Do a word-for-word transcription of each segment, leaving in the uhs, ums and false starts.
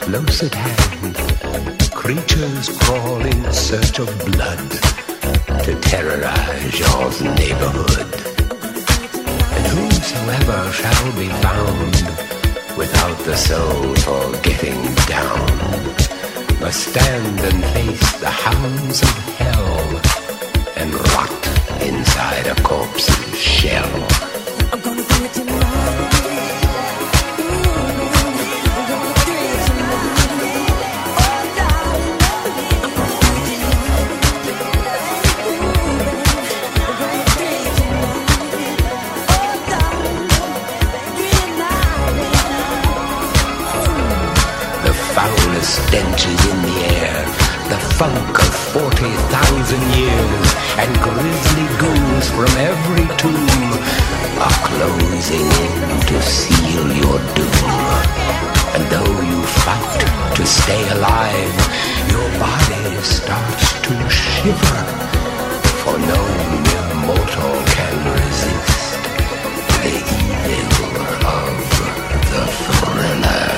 close at hand, creatures crawl in search of blood to terrorize your neighborhood. And whosoever shall be found without the soul for getting down must stand and face the hounds of hell and rot inside a corpse's shell. I'm gonna do it tonight. Stench is in the air, the funk of forty thousand years, and grisly ghouls from every tomb are closing in to seal your doom. And though you fight to stay alive, your body starts to shiver, for no mere mortal can resist the evil of the thriller.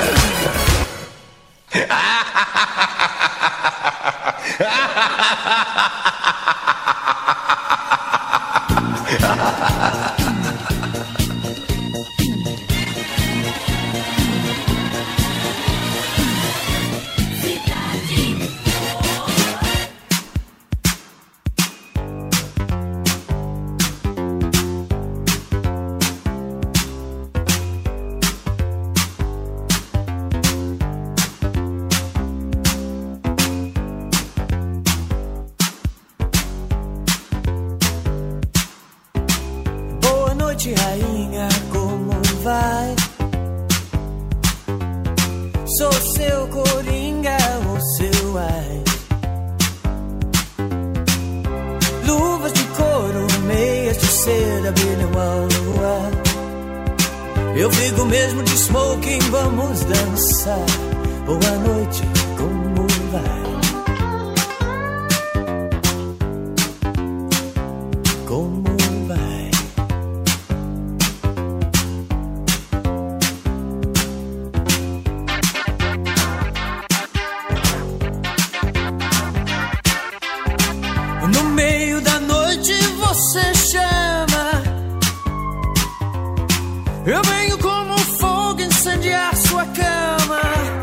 Rainha, como vai? Sou seu coringa, o seu ai. Luvas de couro, meias de seda brilham ao luar. Eu fico mesmo de smoking, vamos dançar. Boa noite, como vai? Como eu venho como fogo incendiar sua cama.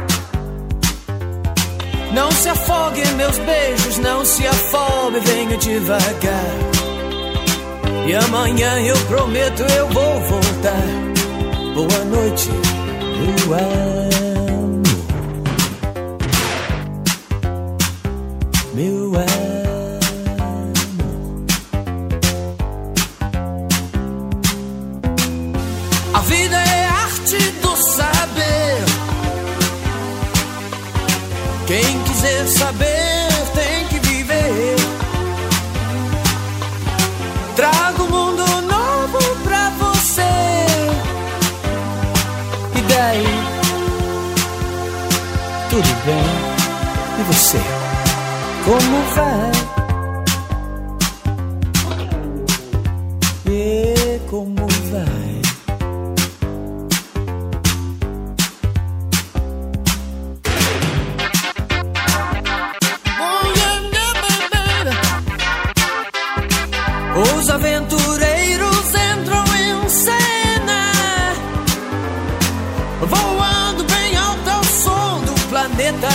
Não se afogue em meus beijos, não se afobe, venha devagar. E amanhã eu prometo eu vou voltar. Boa noite, meu amor. Meu amor. A vida é arte do saber. Quem quiser saber tem que viver. Trago um mundo novo pra você. E daí? Tudo bem? E você? Como vai? E como vai? Os aventureiros entram em cena, voando bem alto ao som do planeta.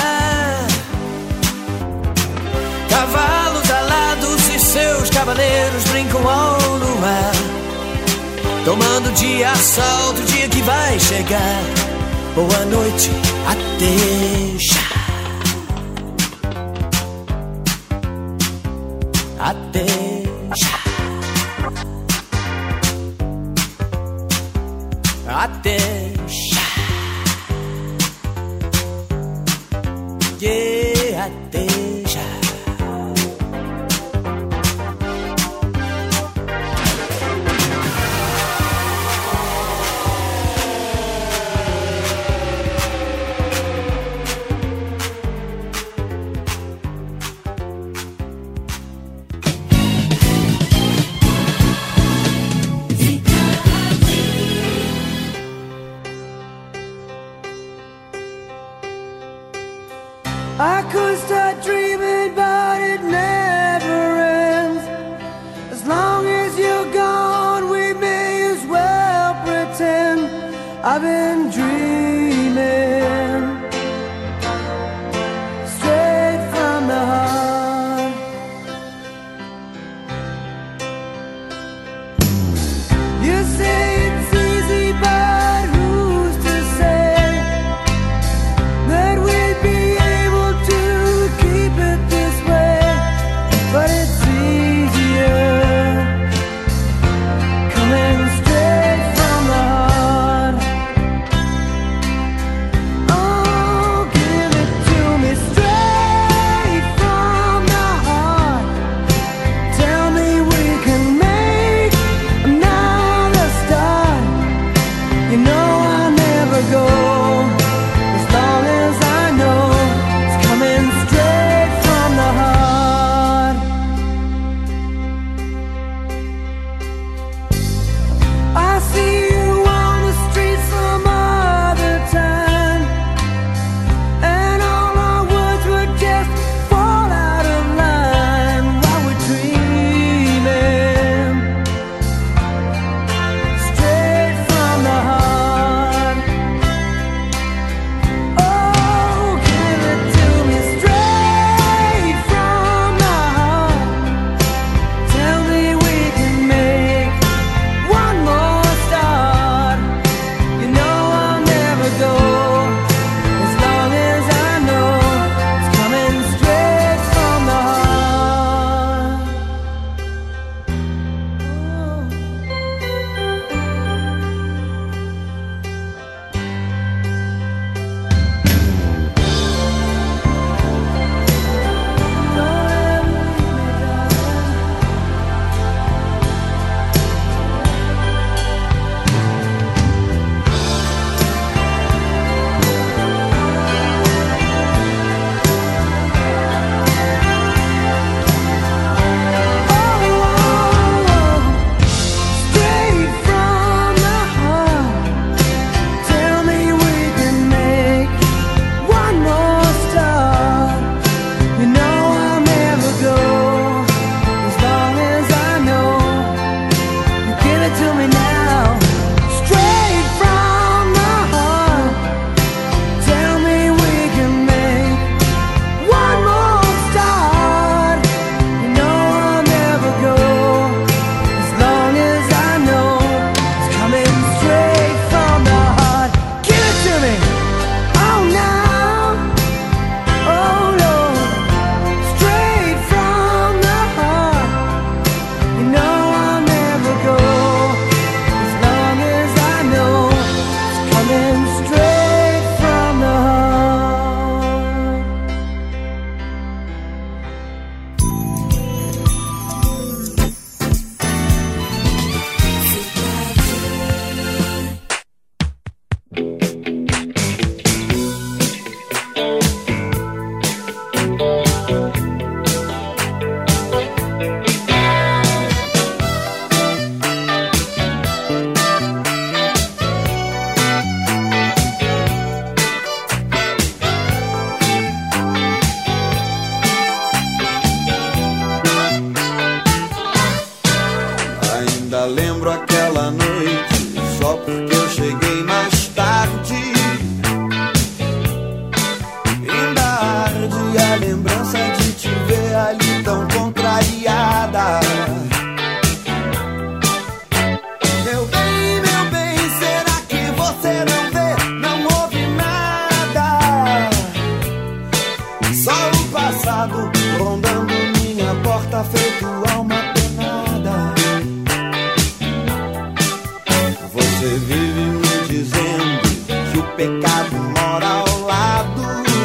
Cavalos alados e seus cavaleiros brincam ao luar, tomando de assalto o dia que vai chegar. Boa noite, até já. Até já. Até já. Yeah, até já. I've been dreaming straight from the heart. You say it's easy, but who's to say that we'd be able to keep it this way? But it's easier coming straight from the heart. Oh, give it to me straight from the heart. Tell me we can make another start. You know I'll never go as long as I know it's coming straight from the heart. I see you on the street some other time, and all our words would just fall out of line while we're dreaming straight from the heart. Oh, give it to me straight from the heart. Tell me we can make one more start. You know I'll never go as long as I know it's coming straight from the heart. Straight from the heart. Tell me we can make one more start. You know I'll never go as long as I know you give it to me now. Straight from the heart. Tell me we can make one more start. You know I'll never go as long as I know it's coming straight from the heart. Give it to me. Oh, now. Oh, Lord. Straight from the heart. You know I'll never go as long as I know it's coming straight from the heart. Ainda lembro aquela noite, só porque eu cheguei mais tarde. Ainda arde a lembrança de te ver ali tão contrariada. Meu bem, meu bem, será que você não vê? Não ouve nada. Só o passado rondando minha porta, feito alma penada. Você vive me dizendo que o pecado mora ao lado.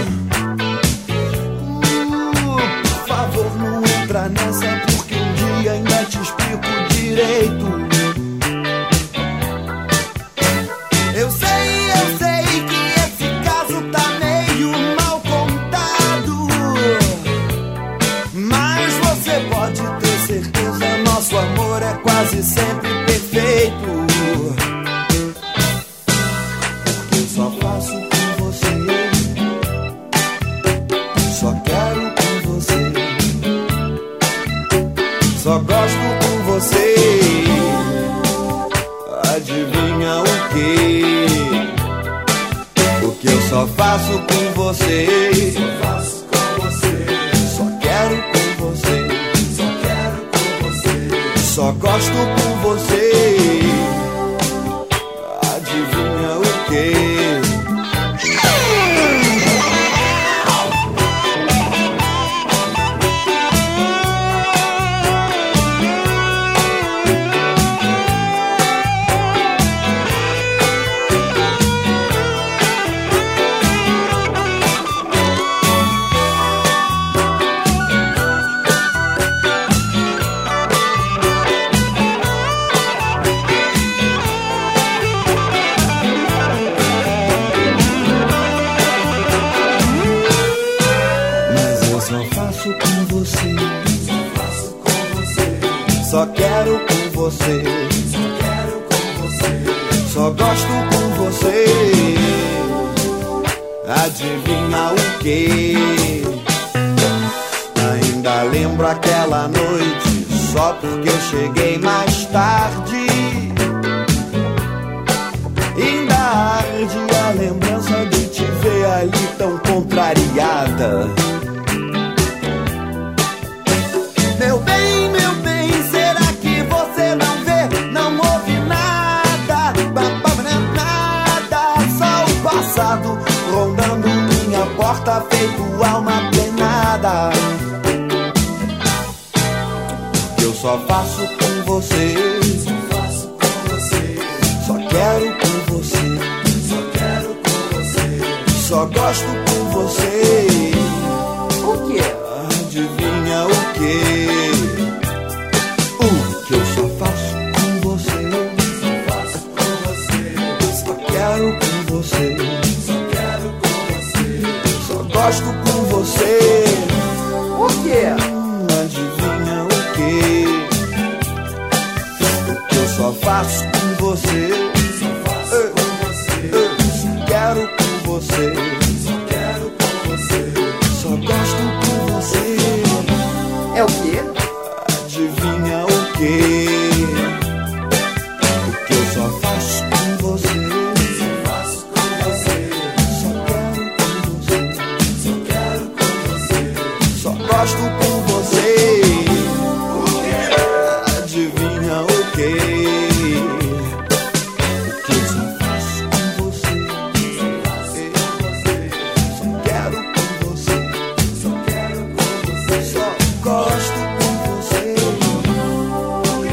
Uh, por favor, não entra nessa, porque um dia ainda te explico direito. Eu sei, eu sei que esse caso tá meio mal contado, mas você pode ter certeza, nosso amor é quase sempre perfeito. Porque eu só faço com você, só quero com você, só gosto com você. Adivinha o que? faço com você. Só faço com você. Só quero com você. Só quero com você. Só gosto com você. Adivinha o quê? Só quero com você. Só quero com você. Só gosto com você. Adivinha o quê? Ainda lembro aquela noite, só porque eu cheguei mais tarde. Ainda arde a lembrança de te ver ali tão contrariada. Meu bem, meu bem, será que você não vê? Não ouve nada, nada. Só o passado rondando minha porta, feito alma penada. Eu só faço com você. Só faço com você. Só quero com você. Só quero com você. Só gosto com você. O quê? Adivinha o quê? O que eu só faço com você. Só faço com você. Só quero com você. Só quero com você. Só gosto com você. O quê? Hum, adivinha o quê? O que eu só faço com você. Só faço com você. Só quero com você. Só quero com você. Só gosto com você. É o quê? Adivinha o quê? O que eu só faço com você. Só faço com você. Só quero com você. Só quero com você. Só gosto com você. Adivinha o quê? O que eu só faço com você. Só quero com você. Só quero com você. Só gosto com você.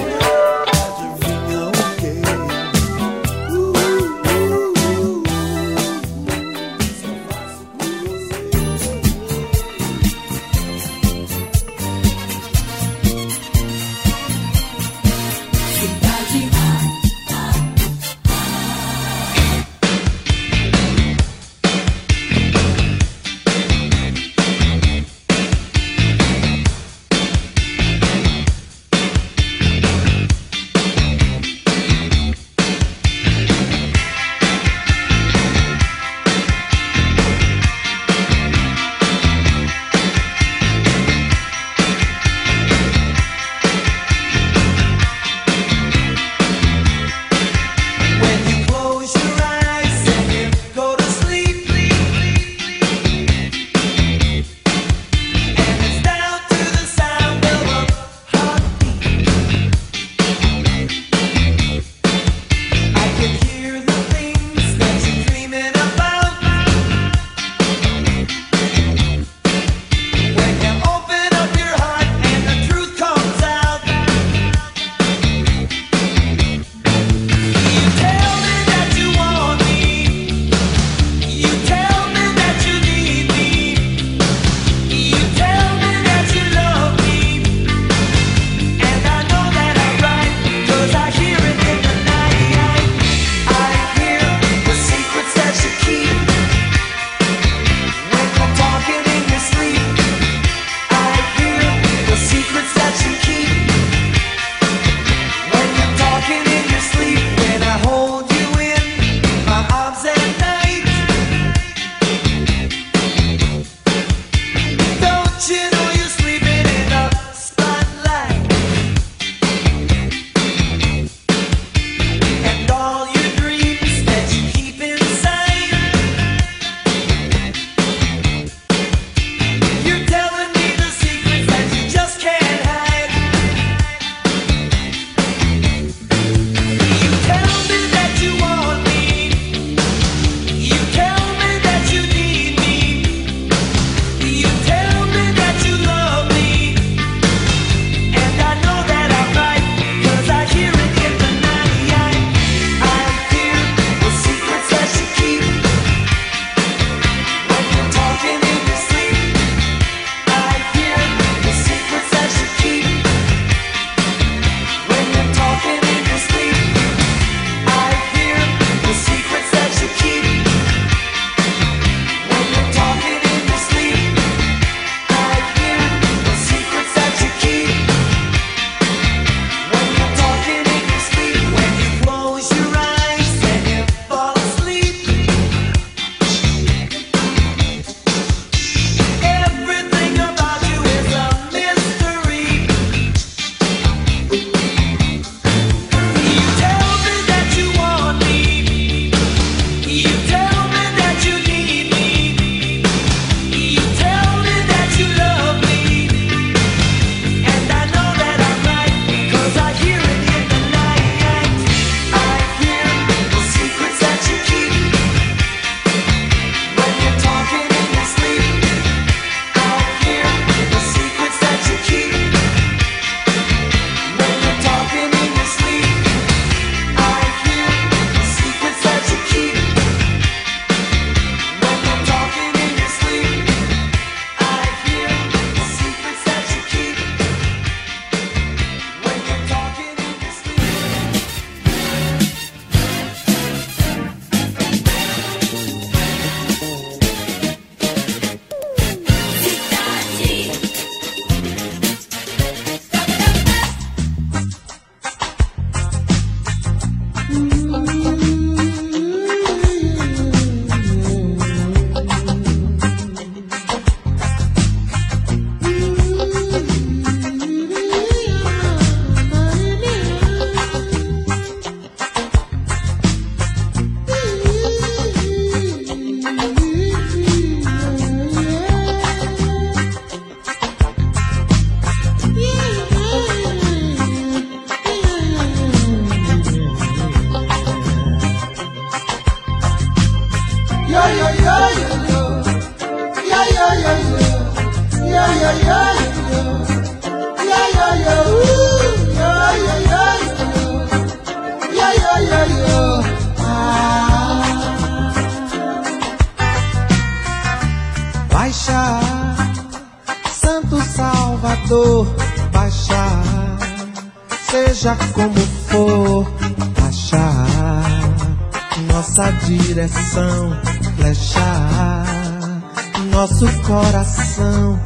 Seja como for, achar nossa direção, flechar nosso coração,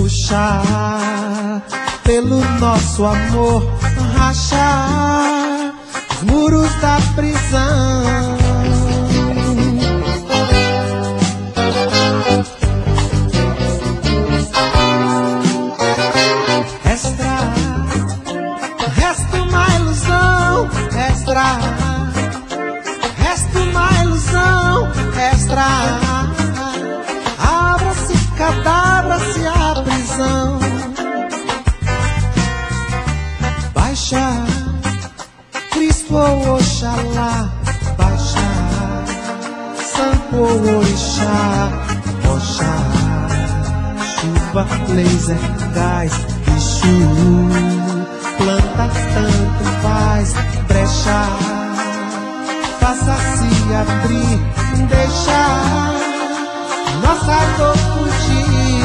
puxar pelo nosso amor, rachar os muros da prisão. Resta uma ilusão extra. Abra-se, cadabra-se a prisão. Baixa, Cristo ou Oxalá. Baixa, Santo ou Orixá. Oxá, chuva, laser, gás, bicho, planta, tanto faz. Brecha, faça-se abrir, deixar nossa dor fugir.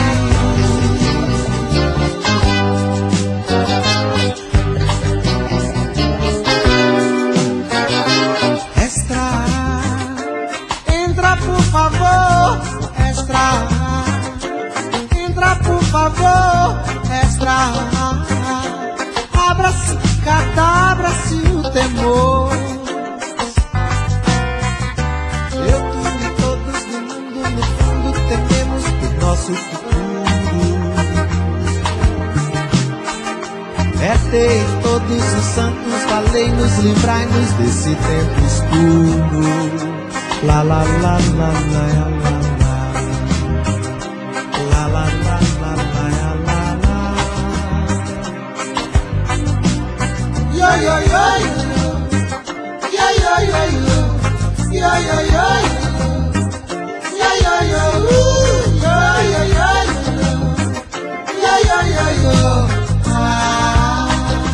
Extra, entra por favor, extra, entra por favor, extra. Abra-se, cadabra-se o temor. Eu, tu e todos no mundo, no fundo, tememos por nosso futuro. É ter todos os santos, valei-nos, livrai-nos desse tempo escuro. La la la la la la la. La la la la la la la. Yo yo yo yo, yo yo yo yo, yo yo yo yo, yo yo yo, yo yo yo yo, yo yo yo yo. Ah.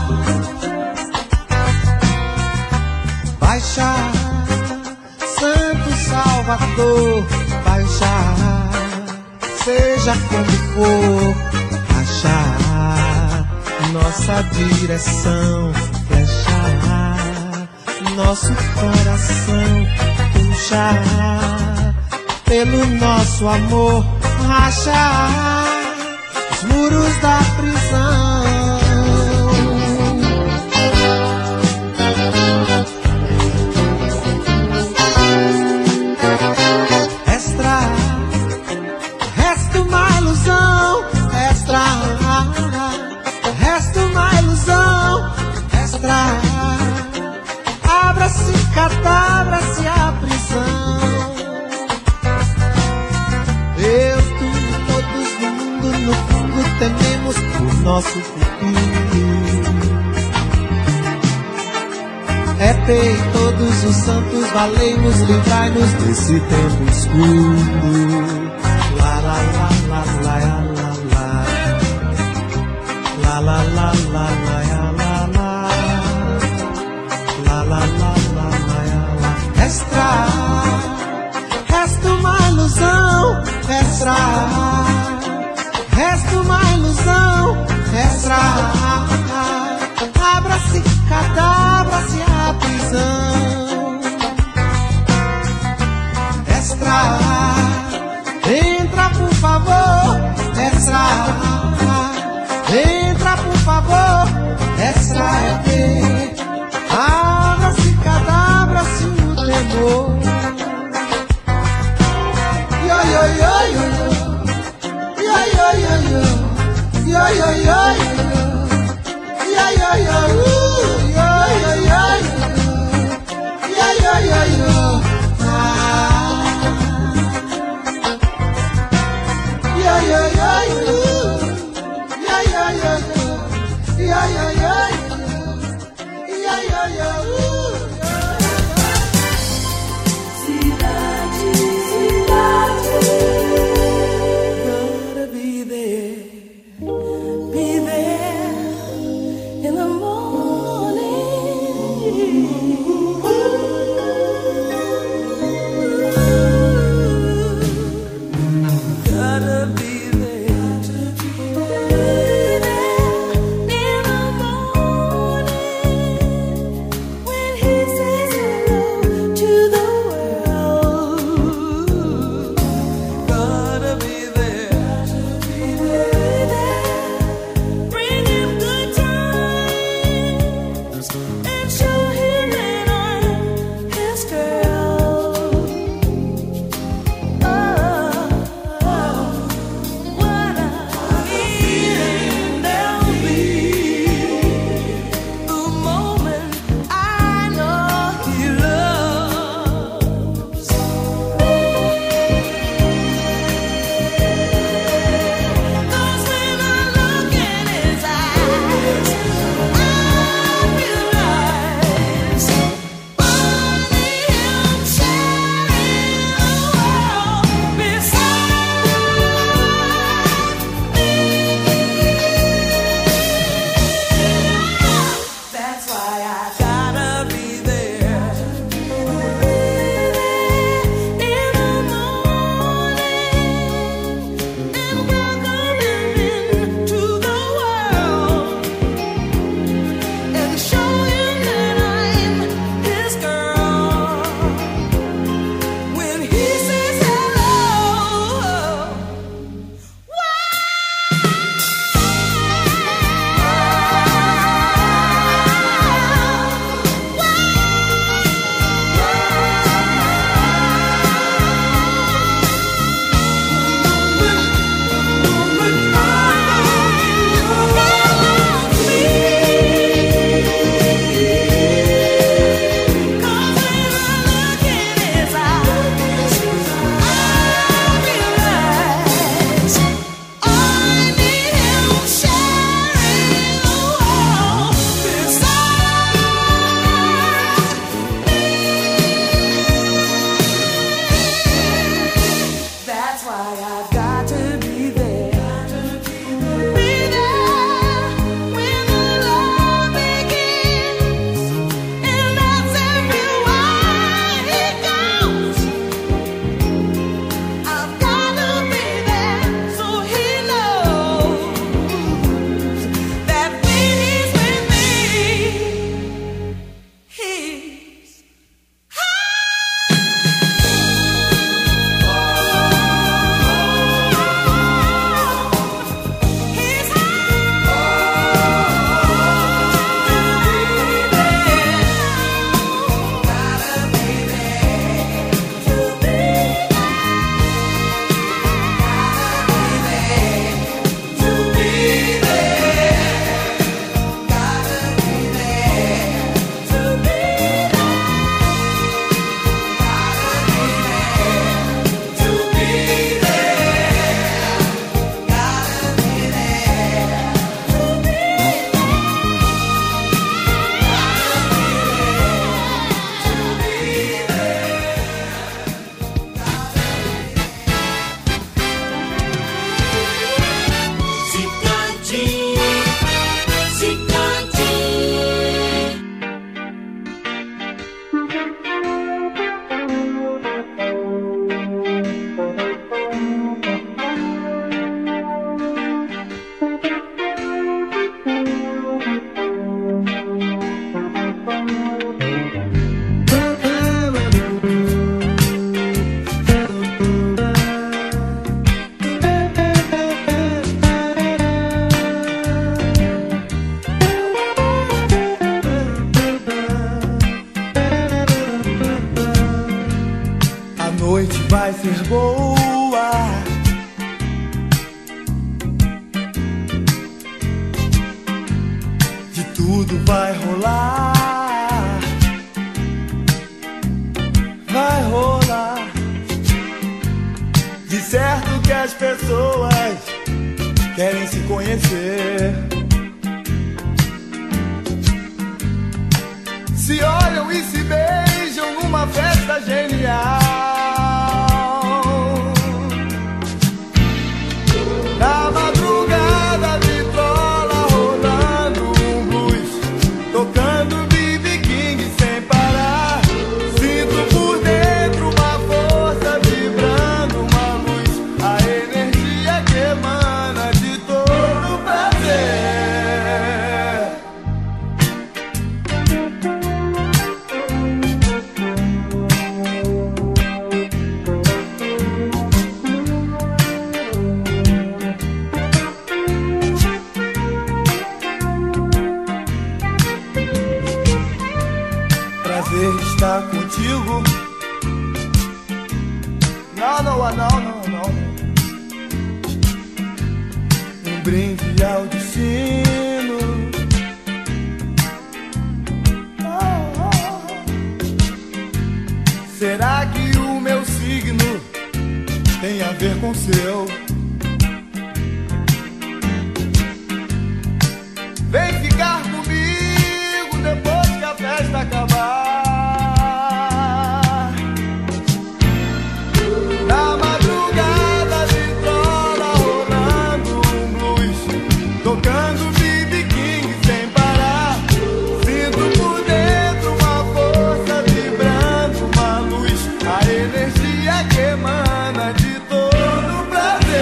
Baixa, Santo Salvador, baixa, seja como for, achar nossa direção, flechar nosso coração, puxar pelo nosso amor, rachar os muros da prisão. Extra, resta uma ilusão, extra, resta uma ilusão, extra. Abra-se, cadabra-se a prisão. Deus, tu e todos no mundo, no fundo, tememos por nosso futuro. É Pai, todos os santos, valei-nos, livrai-nos desse tempo escuro. La la la la la la la. La la la la la la la. La la la la la la. Extra, resta uma ilusão, extra, resta uma ilusão, extra. Abra-se, cadabra-se a prisão. Extra, entra por favor, extra, entra por favor, prazer estar contigo. Não, não, não, não, não. Um brinde ao destino. Oh, oh. Será que o meu signo tem a ver com o seu? Vem ficar comigo depois que a festa acabar. Na madrugada vitrola rolando um blues, tocando B B King sem parar. Sinto por dentro uma força vibrando, uma luz, a energia que emana de todo prazer.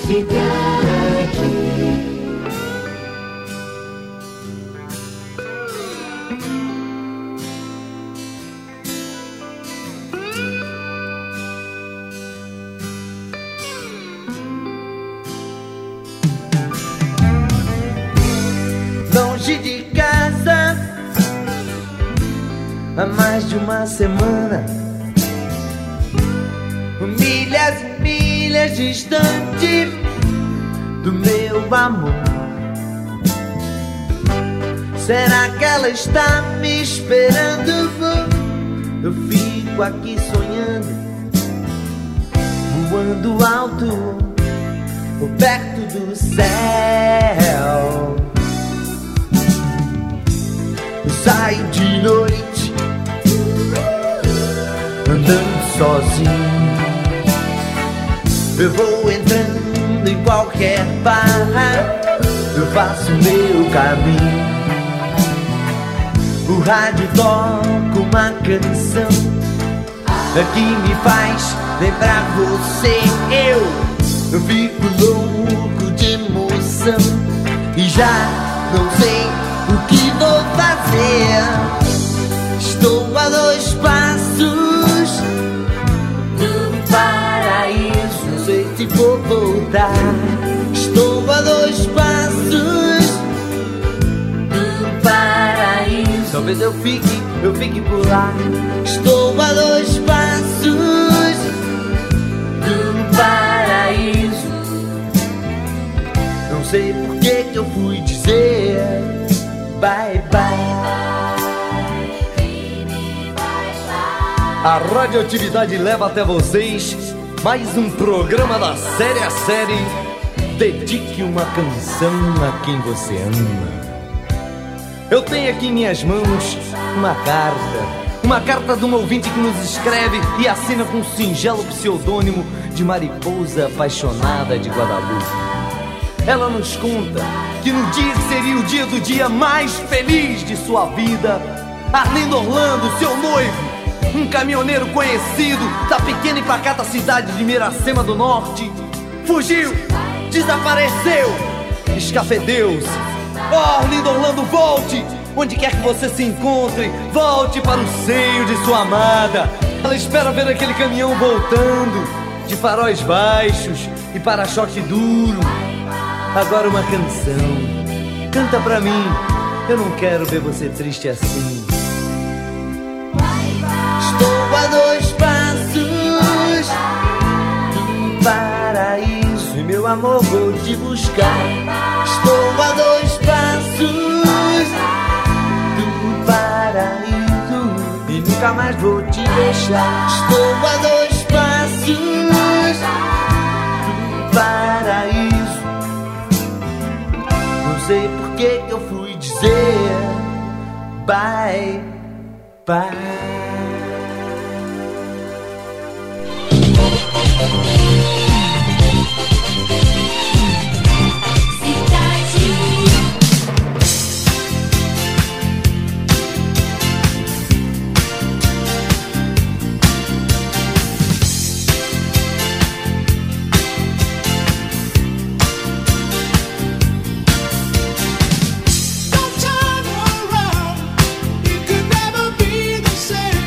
cidade. Longe de casa há mais de uma semana, milhas e milhas distante do meu amor. Será que ela está me esperando? Eu fico aqui sonhando, voando alto, perto do céu. Eu saio de noite, andando sozinho. Eu vou entrando em qualquer barra, eu faço meu caminho. O rádio toca uma canção que me faz lembrar você. Eu, eu fico louco de emoção e já não sei o que vou fazer. Estou a dois passos do paraíso, não sei se vou voltar. Estou a dois passos do paraíso, talvez eu fique, eu fique por lá. Estou a dois passos do paraíso, não sei por que que eu fui dizer bye bye. A radioatividade leva até vocês mais um programa da série a série Dedique uma canção a quem você ama. Eu tenho aqui em minhas mãos uma carta, uma carta de um ouvinte que nos escreve e assina com um singelo pseudônimo de Mariposa Apaixonada de Guadalupe. Ela nos conta que no dia que seria o dia do dia mais feliz de sua vida, Arlindo Orlando, seu noivo, um caminhoneiro conhecido da pequena e pacata cidade de Miracema do Norte, fugiu, desapareceu, escafedeu-se. Oh, Arlindo Orlando, volte! Onde quer que você se encontre, volte para o seio de sua amada. Ela espera ver aquele caminhão voltando, de faróis baixos e para-choque duro. Agora uma canção, canta pra mim, eu não quero ver você triste assim. Estou a dois passos do paraíso e meu amor vou te buscar. Estou a dois passos do paraíso e nunca mais vou te deixar. Estou a dois passos do paraíso, não sei por que que eu fui dizer bye bye. Don't turn around, it could never be the same.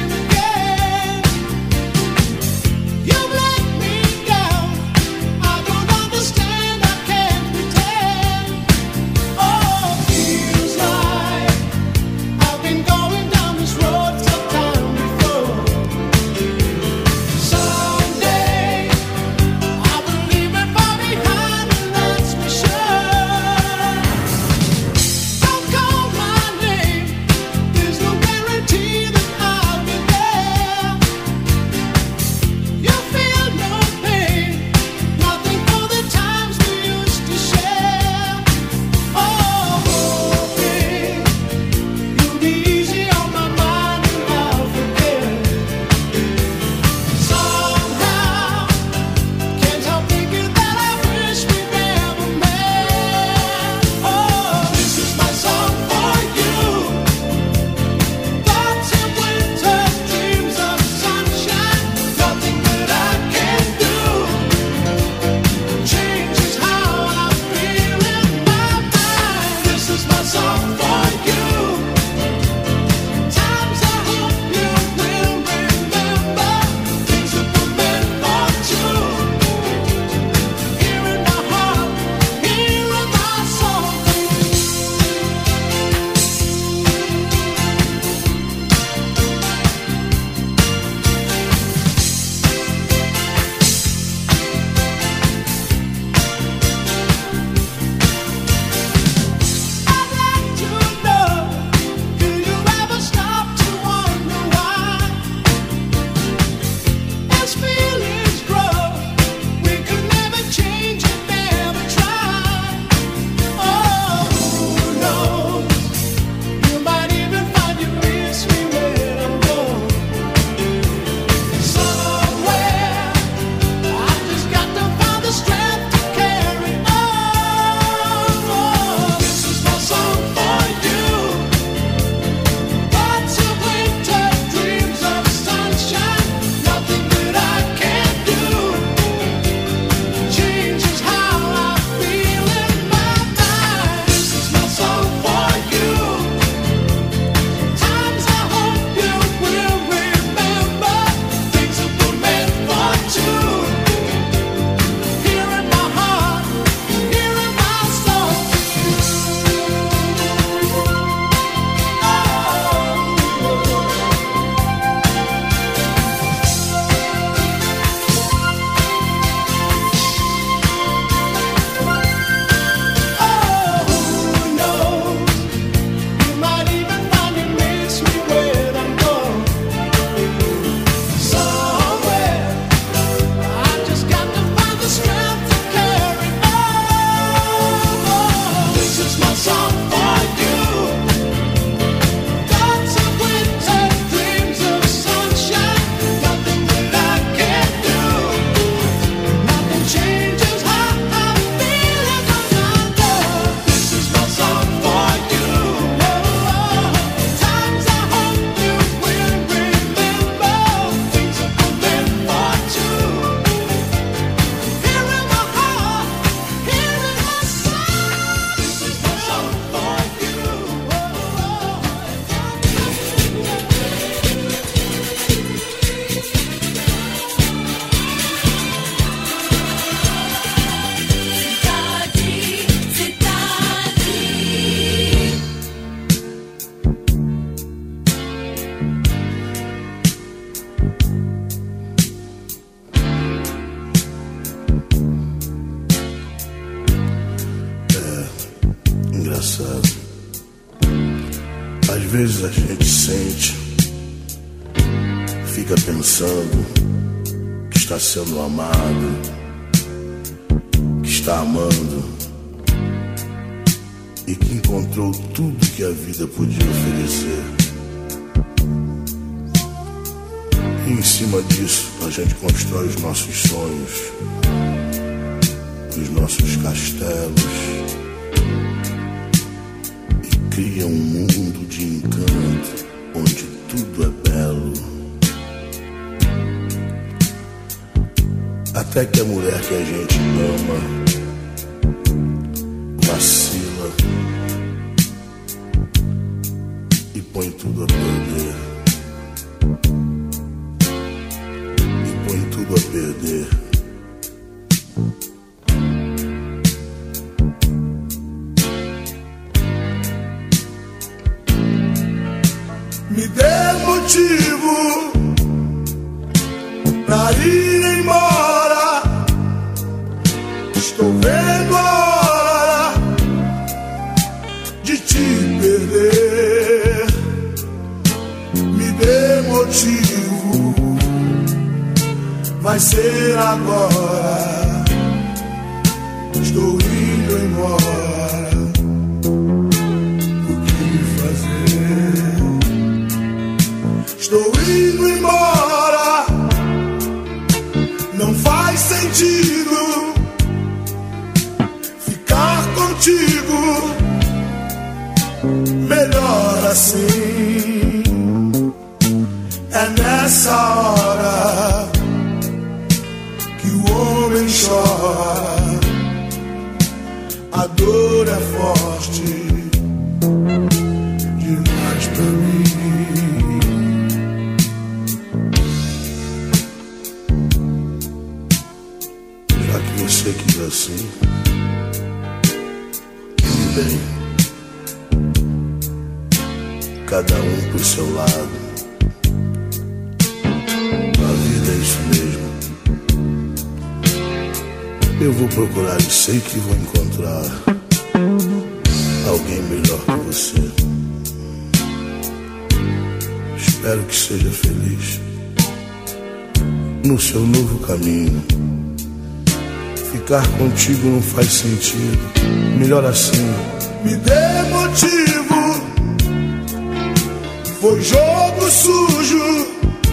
vezes a gente sente, fica pensando que está sendo amado, que está amando e que encontrou tudo que a vida podia oferecer. E em cima disso a gente constrói os nossos sonhos, os nossos castelos, e cria um mundo de encanto onde tudo é belo. Até que a mulher que a gente ama vacila e põe tudo a perder. E põe tudo a perder. Me dê motivo pra ir embora. Estou vendo a hora de te perder. Me dê motivo, vai ser agora. Estou indo embora. O que fazer? Estou indo embora. Não faz sentido ficar contigo. Melhor assim. É nessa hora que o homem chora. A dor é forte demais pra mim. Você quis assim, tudo bem. Cada um pro seu lado. A vida é isso mesmo. Eu vou procurar e sei que vou encontrar alguém melhor que você. Espero que seja feliz no seu novo caminho. Ficar contigo não faz sentido. Melhor assim. Me dê motivo. Foi jogo sujo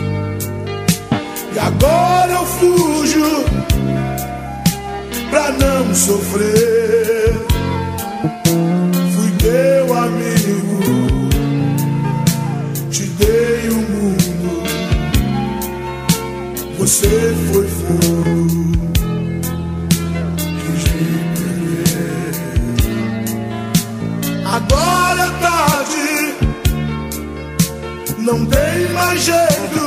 e agora eu fujo pra não sofrer. Fui teu amigo, te dei o mundo. Você foi fogo. Agora é tarde, não tem mais jeito.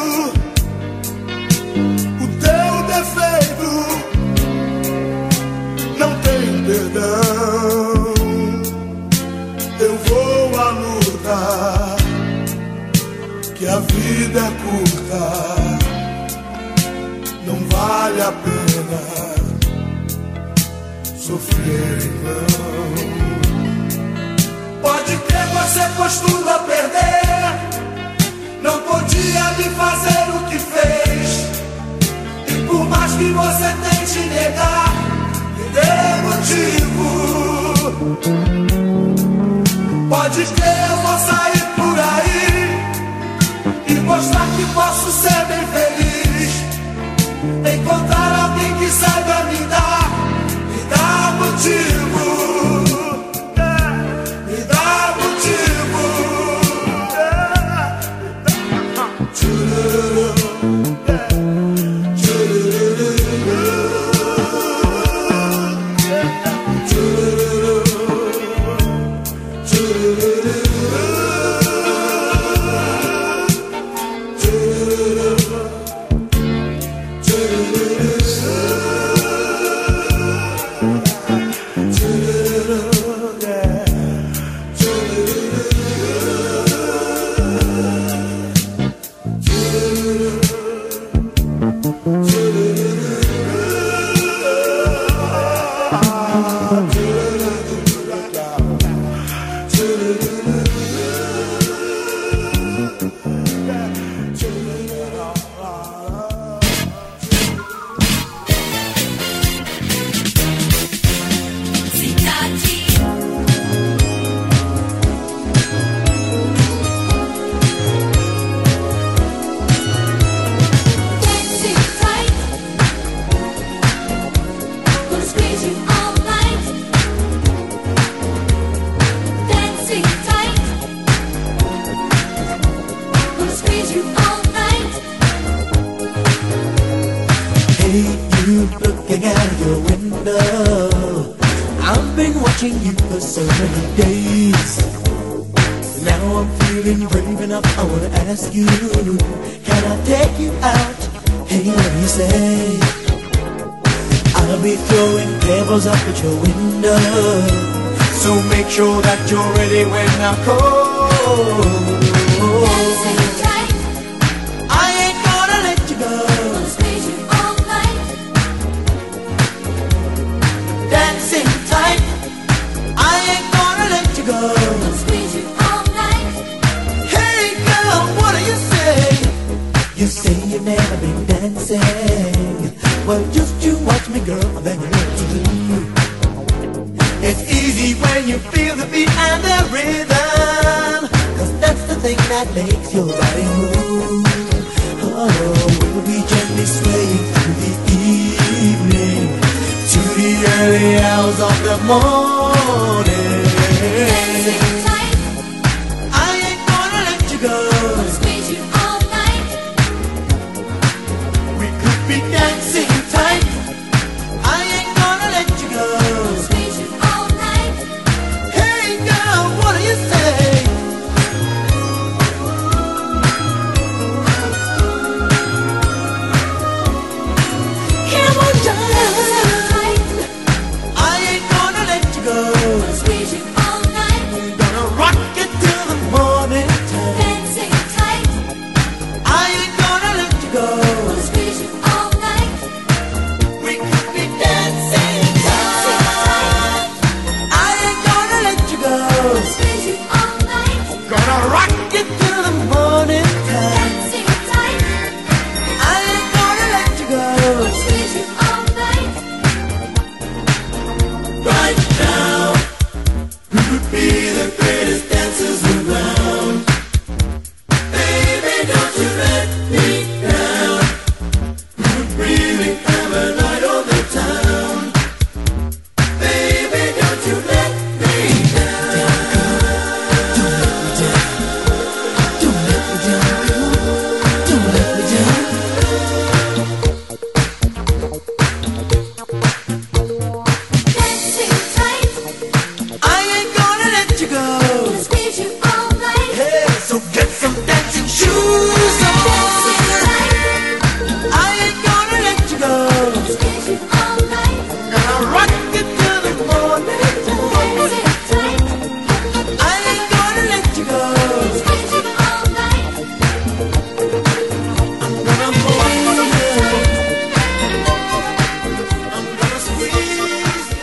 O teu defeito não tem perdão. Eu vou à luta, que a vida é curta. Não vale a pena sofrer, não. Pode crer, você costuma perder. Não podia me fazer o que fez. E por mais que você tente negar, me dê motivo. Pode crer, eu vou sair por aí e mostrar que posso ser bem feliz. Encontrar alguém que saiba me dar, me dá motivo. your window. I've been watching you for so many days. Now I'm feeling brave enough, I wanna ask you, can I take you out? Hey, what do you say? I'll be throwing pebbles up at your window, so make sure that you're ready when I call. Dancing tight, I ain't gonna let you go. gonna squeeze you all night. Dancing tight, I ain't gonna let you go. Gonna squeeze you all night. Hey girl, what do you say? You say you've never been dancing. Well, just you watch me, girl, and then you know what to do. It's easy when you feel the beat and the rhythm, 'cause that's the thing that makes your body move. Oh, we'll be gently swaying through the evening to the early hours of the morning. Dancing tight, I ain't gonna let you go. gonna squeeze you all night. We could be dancing tight. I ain't gonna let you go. Gonna squeeze you all night. Hey girl, what do you say? Come on, darling. Tight, I ain't gonna let you go. gonna squeeze you all night. We're gonna rock it till the morning time. Dancing tight, I ain't gonna let you go. gonna squeeze you all night. We could be dancing Dancing tight. I ain't gonna let you go. Gonna squeeze you all night. Gonna rock it till the morning time. Dancing tight, I ain't gonna let you go. gonna squeeze you all night. Right now, we could be the greatest dancers around. Baby, don't you let me down. We could really have a night on the town. Baby, don't you let me down. Don't let me down. Don't let me down. Don't let me down. Dancing tight, I ain't gonna let you go. gonna squeeze you all night. Hey, so get some dancing shoes Dancing on. tight, I ain't gonna let you go. gonna squeeze you all night. Gonna rock it till the morning time. Dancing tight, I ain't gonna let you go. gonna squeeze you all night. I'm gonna hold you. I'm gonna squeeze you.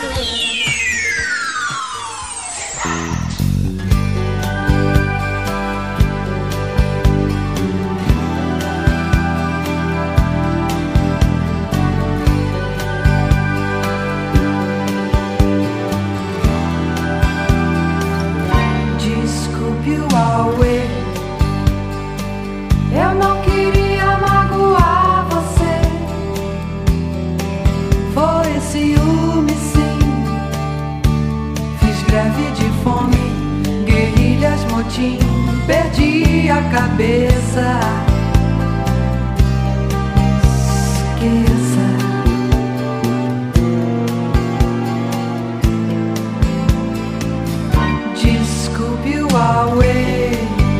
Desculpe o auê, eu não queria magoar você. Foi ciúme, sim. Fiz greve de fome, guerrilhas, motim, perdi a cabeça. Esqueça. Desculpe o auê,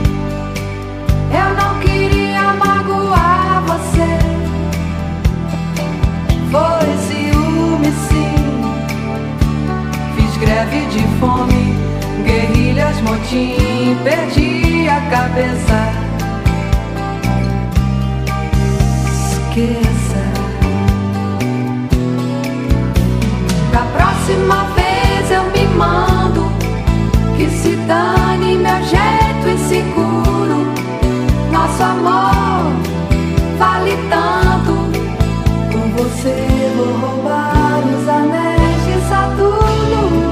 eu não queria magoar você. Foi ciúme, sim. Fiz greve de fome, guerrilhas, motim, perdi a cabeça. Esqueça. Da próxima vez eu me mando, que se dane meu jeito inseguro. Nosso amor vale tanto. Com você vou roubar os anéis de Saturno.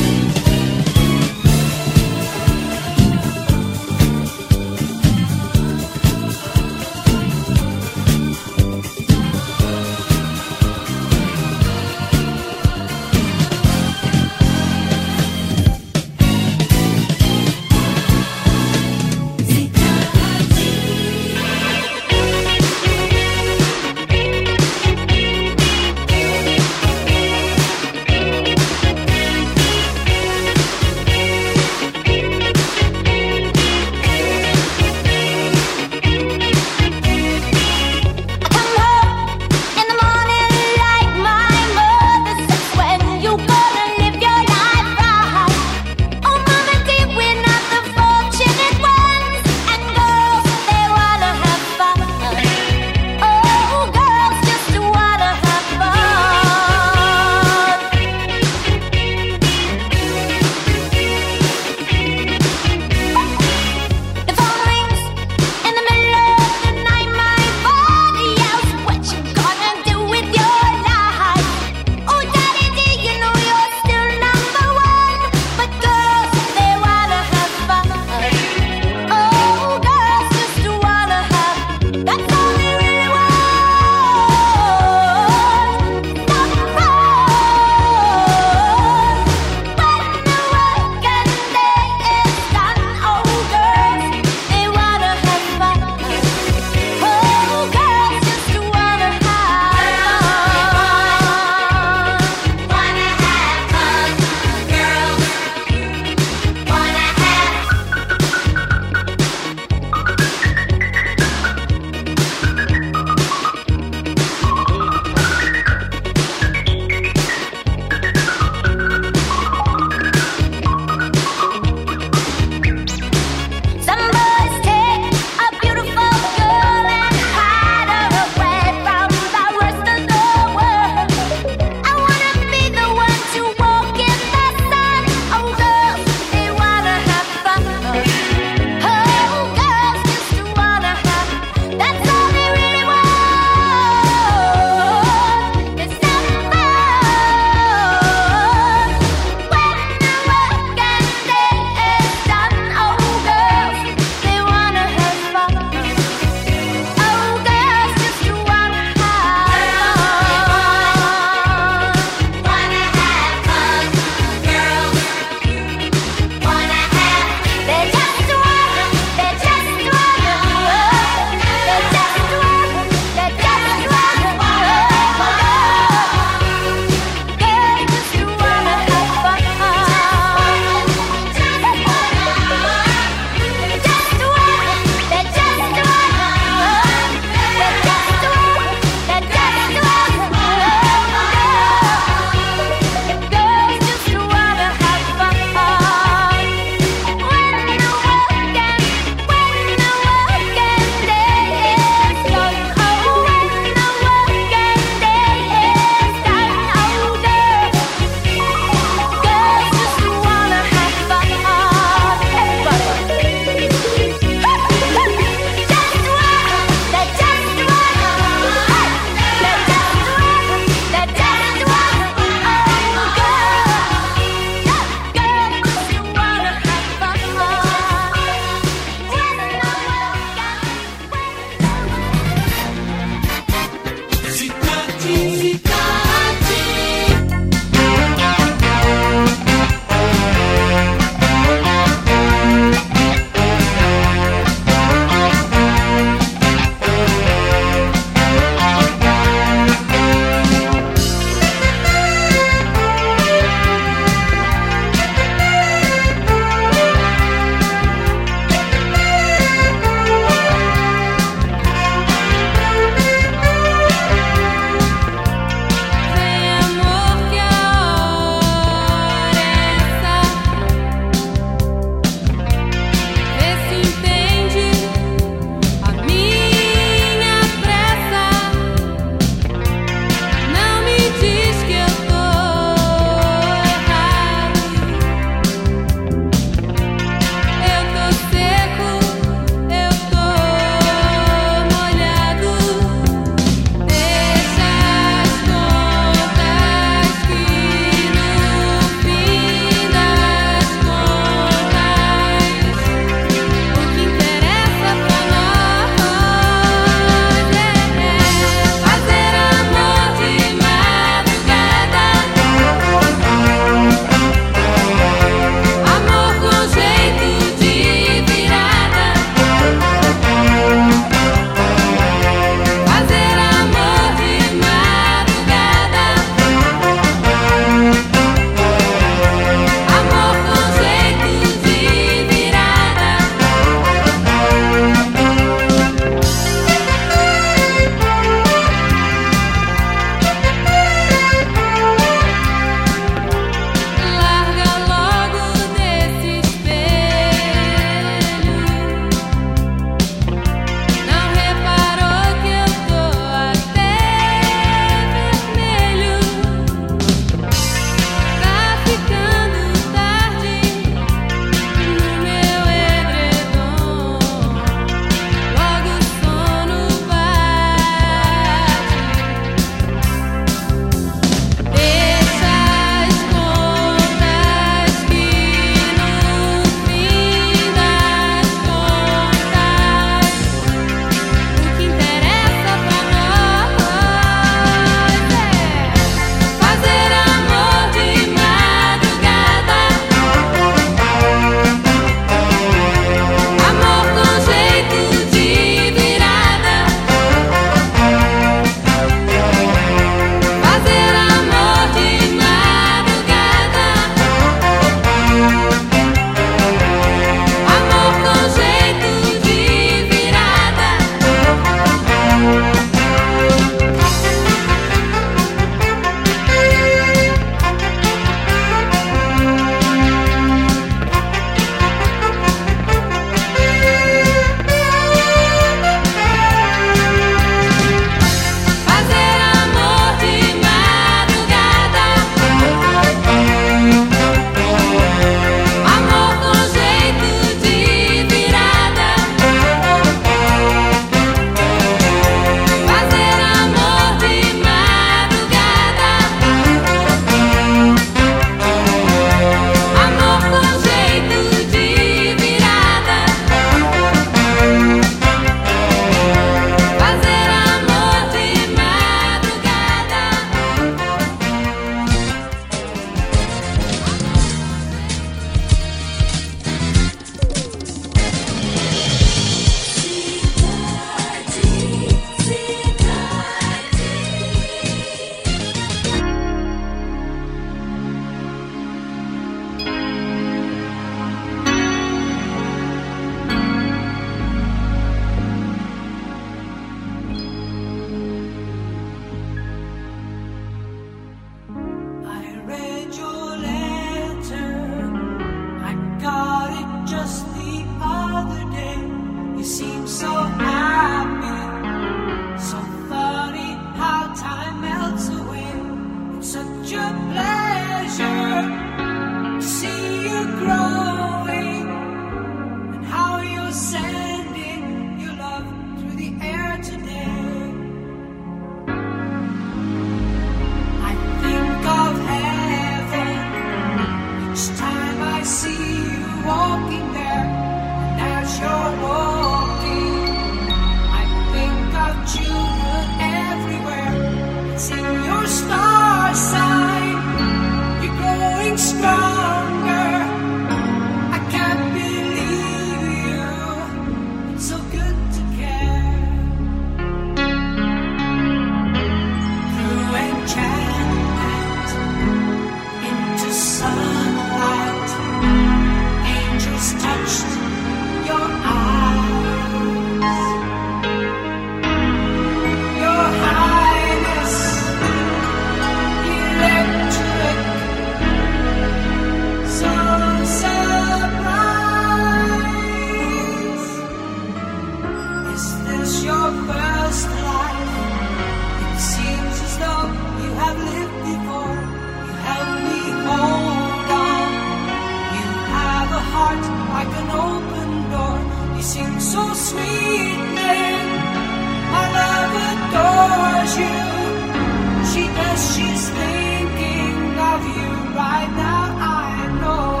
this your first life? It seems as though you have lived before. You help me hold on. You have a heart like an open door. You seem so sweet, man. My love adores you. She does, she's thinking of you right now, I know.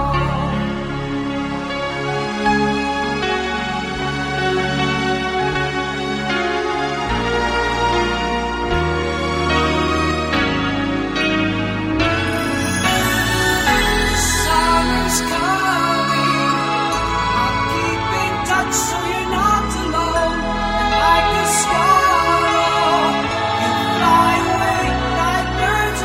Summer's coming, I'll keep in touch so you're not alone. And like a sparrow, you fly away like birds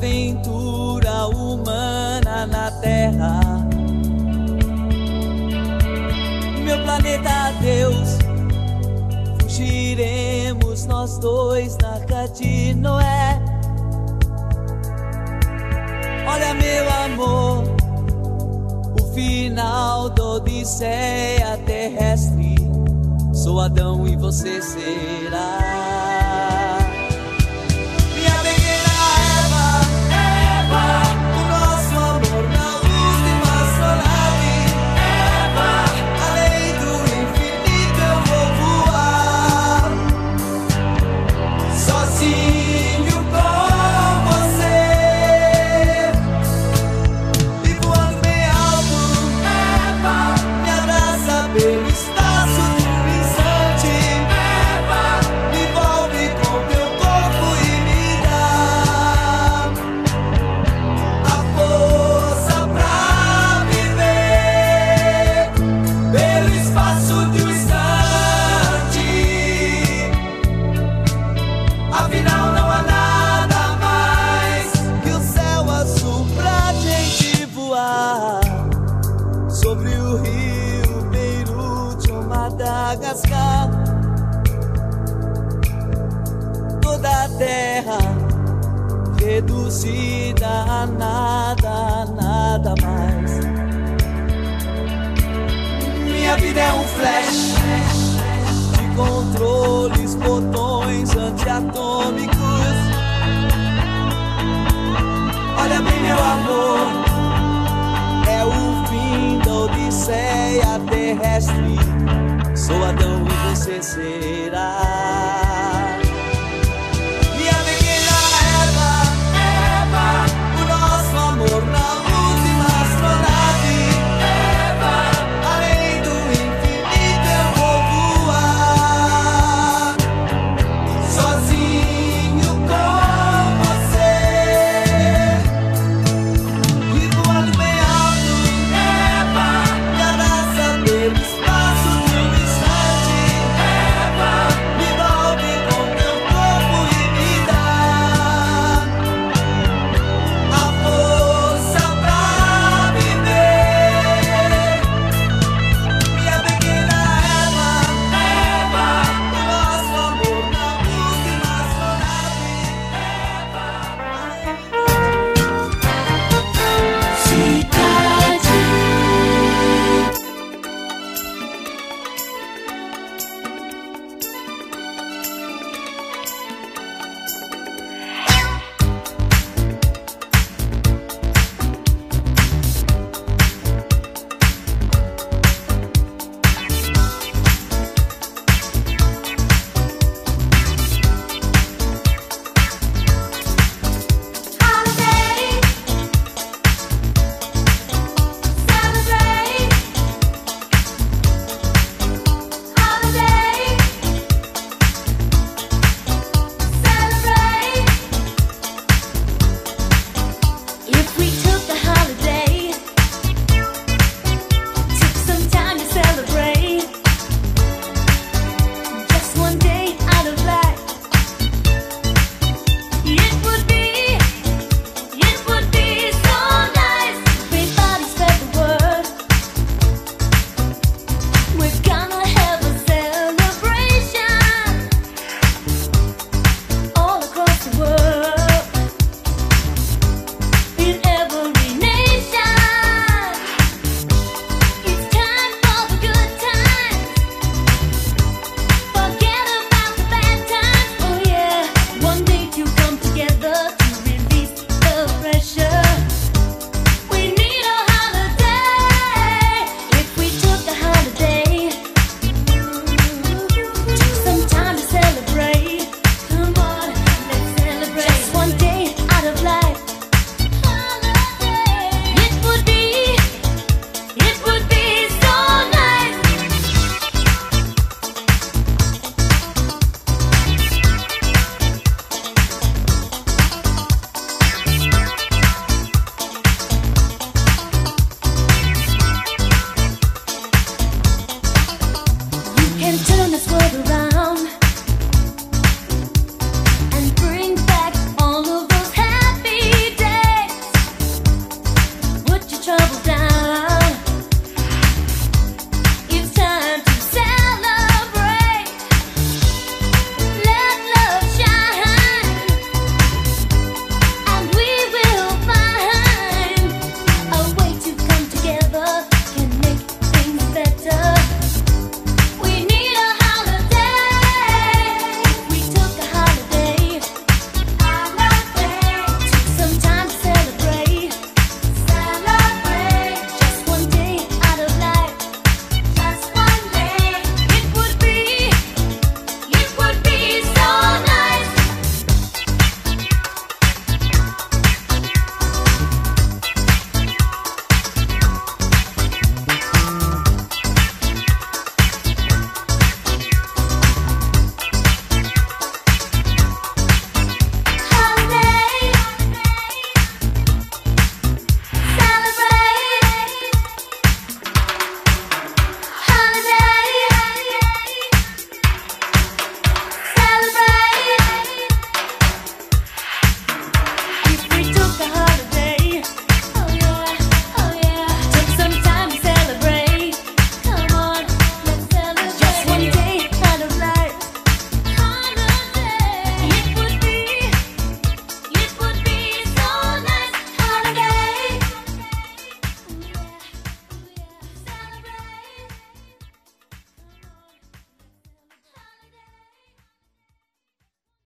aventura humana na Terra. Meu planeta Deus, fugiremos nós dois na Arca de Noé. Olha, meu amor, o final da odisseia terrestre. Sou Adão e você será minha pequena Eva, Eva. O nosso amor na luz de uma astronave, Eva. Além do infinito eu vou voar, sozinho com você. E voando bem alto, Eva. Me abraça pelo espaço. Toda a terra reduzida a nada, a nada mais. Minha vida é um flash de controles, botões antiatômicos. Olha bem, meu amor, é o fim da odisseia terrestre. Sou Adão e você será